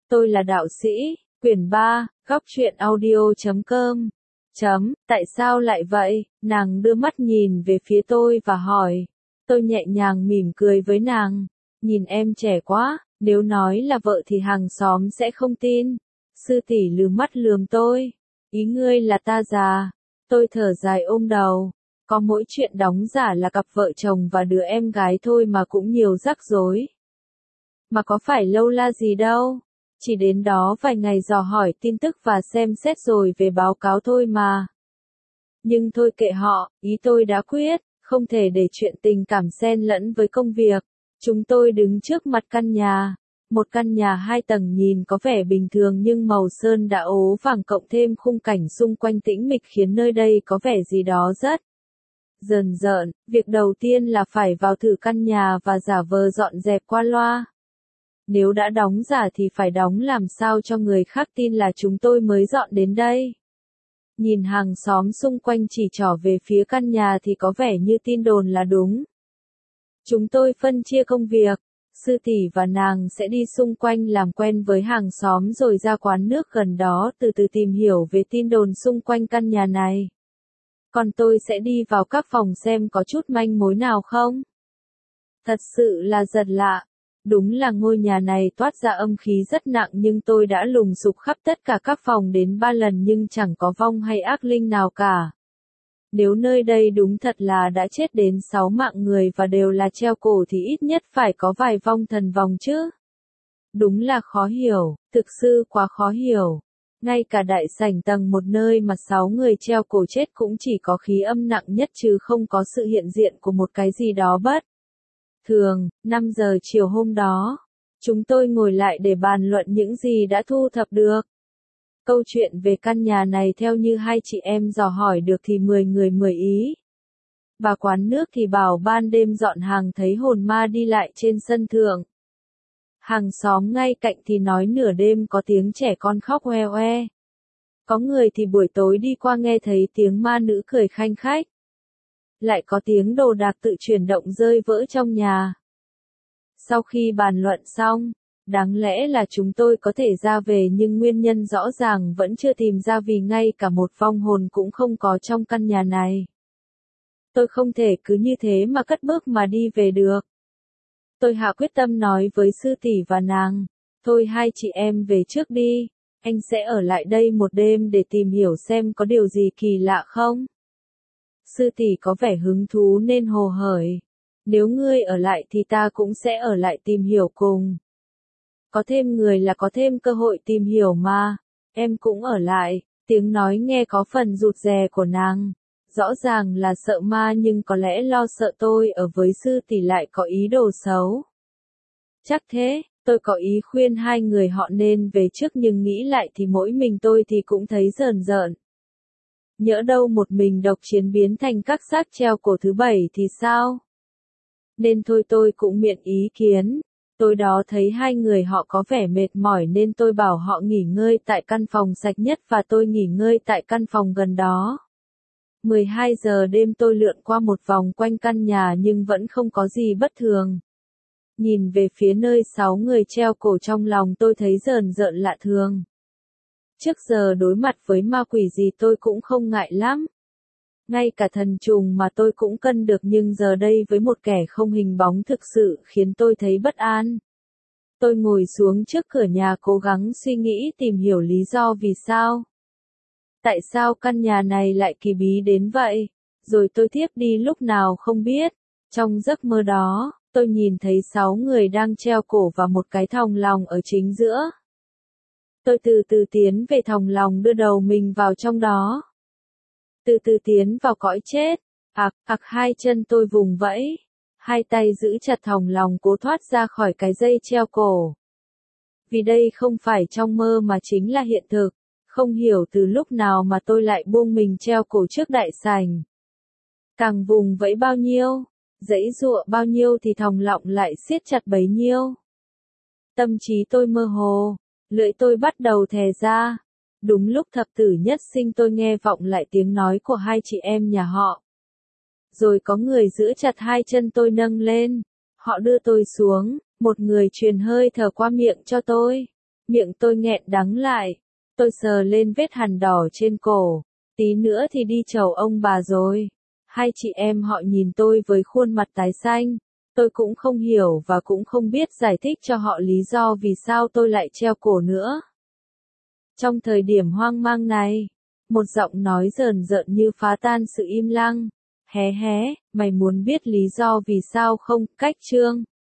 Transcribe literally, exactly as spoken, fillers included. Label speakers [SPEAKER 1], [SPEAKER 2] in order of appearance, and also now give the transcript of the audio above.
[SPEAKER 1] Tôi là đạo sĩ, quyển ba, góc truyện audio chấm com. Chấm, tại sao lại vậy? Nàng đưa mắt nhìn về phía tôi và hỏi. Tôi nhẹ nhàng mỉm cười với nàng. Nhìn em trẻ quá, nếu nói là vợ thì hàng xóm sẽ không tin. Sư tỷ lườm mắt lườm tôi. Ý ngươi là ta già. Tôi thở dài ôm đầu. Có mỗi chuyện đóng giả là cặp vợ chồng và đứa em gái thôi mà cũng nhiều rắc rối. Mà có phải lâu la gì đâu. Chỉ đến đó vài ngày dò hỏi tin tức và xem xét rồi về báo cáo thôi mà. Nhưng thôi kệ họ, ý tôi đã quyết, không thể để chuyện tình cảm xen lẫn với công việc. Chúng tôi đứng trước mặt căn nhà. Một căn nhà hai tầng nhìn có vẻ bình thường nhưng màu sơn đã ố vàng cộng thêm khung cảnh xung quanh tĩnh mịch khiến nơi đây có vẻ gì đó rất dần dợn. Việc đầu tiên là phải vào thử căn nhà và giả vờ dọn dẹp qua loa. Nếu đã đóng giả thì phải đóng làm sao cho người khác tin là chúng tôi mới dọn đến đây. Nhìn hàng xóm xung quanh chỉ trỏ về phía căn nhà thì có vẻ như tin đồn là đúng. Chúng tôi phân chia công việc. Sư tỷ và nàng sẽ đi xung quanh làm quen với hàng xóm rồi ra quán nước gần đó từ từ tìm hiểu về tin đồn xung quanh căn nhà này. Còn tôi sẽ đi vào các phòng xem có chút manh mối nào không. Thật sự là giật lạ. Đúng là ngôi nhà này toát ra âm khí rất nặng nhưng tôi đã lùng sục khắp tất cả các phòng đến ba lần nhưng chẳng có vong hay ác linh nào cả. Nếu nơi đây đúng thật là đã chết đến sáu mạng người và đều là treo cổ thì ít nhất phải có vài vong thần vong chứ. Đúng là khó hiểu, thực sự quá khó hiểu. Ngay cả đại sảnh tầng một nơi mà sáu người treo cổ chết cũng chỉ có khí âm nặng nhất chứ không có sự hiện diện của một cái gì đó bất thường. Năm giờ chiều hôm đó, chúng tôi ngồi lại để bàn luận những gì đã thu thập được. Câu chuyện về căn nhà này theo như hai chị em dò hỏi được thì mười người mười ý. Bà quán nước thì bảo ban đêm dọn hàng thấy hồn ma đi lại trên sân thượng. Hàng xóm ngay cạnh thì nói nửa đêm có tiếng trẻ con khóc oe oe. Có người thì buổi tối đi qua nghe thấy tiếng ma nữ cười khanh khách. Lại có tiếng đồ đạc tự chuyển động rơi vỡ trong nhà. Sau khi bàn luận xong, đáng lẽ là chúng tôi có thể ra về nhưng nguyên nhân rõ ràng vẫn chưa tìm ra vì ngay cả một vong hồn cũng không có trong căn nhà này. Tôi không thể cứ như thế mà cất bước mà đi về được. Tôi hạ quyết tâm nói với sư tỷ và nàng, thôi hai chị em về trước đi, anh sẽ ở lại đây một đêm để tìm hiểu xem có điều gì kỳ lạ không. Sư tỷ có vẻ hứng thú nên hồ hởi. Nếu ngươi ở lại thì ta cũng sẽ ở lại tìm hiểu cùng. Có thêm người là có thêm cơ hội tìm hiểu mà. Em cũng ở lại. Tiếng nói nghe có phần rụt rè của nàng. Rõ ràng là sợ ma nhưng có lẽ lo sợ tôi ở với sư tỷ lại có ý đồ xấu. Chắc thế, tôi có ý khuyên hai người họ nên về trước nhưng nghĩ lại thì mỗi mình tôi thì cũng thấy rờn rợn. Nhỡ đâu một mình độc chiến biến thành các xác treo cổ thứ bảy thì sao? Nên thôi tôi cũng miễn ý kiến. Tối đó thấy hai người họ có vẻ mệt mỏi nên tôi bảo họ nghỉ ngơi tại căn phòng sạch nhất và tôi nghỉ ngơi tại căn phòng gần đó. mười hai giờ đêm tôi lượn qua một vòng quanh căn nhà nhưng vẫn không có gì bất thường. Nhìn về phía nơi sáu người treo cổ trong lòng tôi thấy rờn rợn lạ thường. Trước giờ đối mặt với ma quỷ gì tôi cũng không ngại lắm. Ngay cả thần trùng mà tôi cũng cân được nhưng giờ đây với một kẻ không hình bóng thực sự khiến tôi thấy bất an. Tôi ngồi xuống trước cửa nhà cố gắng suy nghĩ tìm hiểu lý do vì sao. Tại sao căn nhà này lại kỳ bí đến vậy? Rồi tôi tiếp đi lúc nào không biết. Trong giấc mơ đó, tôi nhìn thấy sáu người đang treo cổ và một cái thòng lòng ở chính giữa. Tôi từ từ tiến về thòng lòng đưa đầu mình vào trong đó. Từ từ tiến vào cõi chết. Ặc, ặc hai chân tôi vùng vẫy. Hai tay giữ chặt thòng lòng cố thoát ra khỏi cái dây treo cổ. Vì đây không phải trong mơ mà chính là hiện thực. Không hiểu từ lúc nào mà tôi lại buông mình treo cổ trước đại sảnh. Càng vùng vẫy bao nhiêu, giãy giụa bao nhiêu thì thòng lọng lại siết chặt bấy nhiêu. Tâm trí tôi mơ hồ, lưỡi tôi bắt đầu thè ra. Đúng lúc thập tử nhất sinh tôi nghe vọng lại tiếng nói của hai chị em nhà họ. Rồi có người giữ chặt hai chân tôi nâng lên. Họ đưa tôi xuống, một người truyền hơi thở qua miệng cho tôi. Miệng tôi nghẹn đắng lại. Tôi sờ lên vết hằn đỏ trên cổ. Tí nữa thì đi chầu ông bà rồi. Hai chị em họ nhìn tôi với khuôn mặt tái xanh. Tôi cũng không hiểu và cũng không biết giải thích cho họ lý do vì sao tôi lại treo cổ nữa. Trong thời điểm hoang mang này, một giọng nói rờn rợn như phá tan sự im lặng. Hé hé, mày muốn biết lý do vì sao không? Cách chương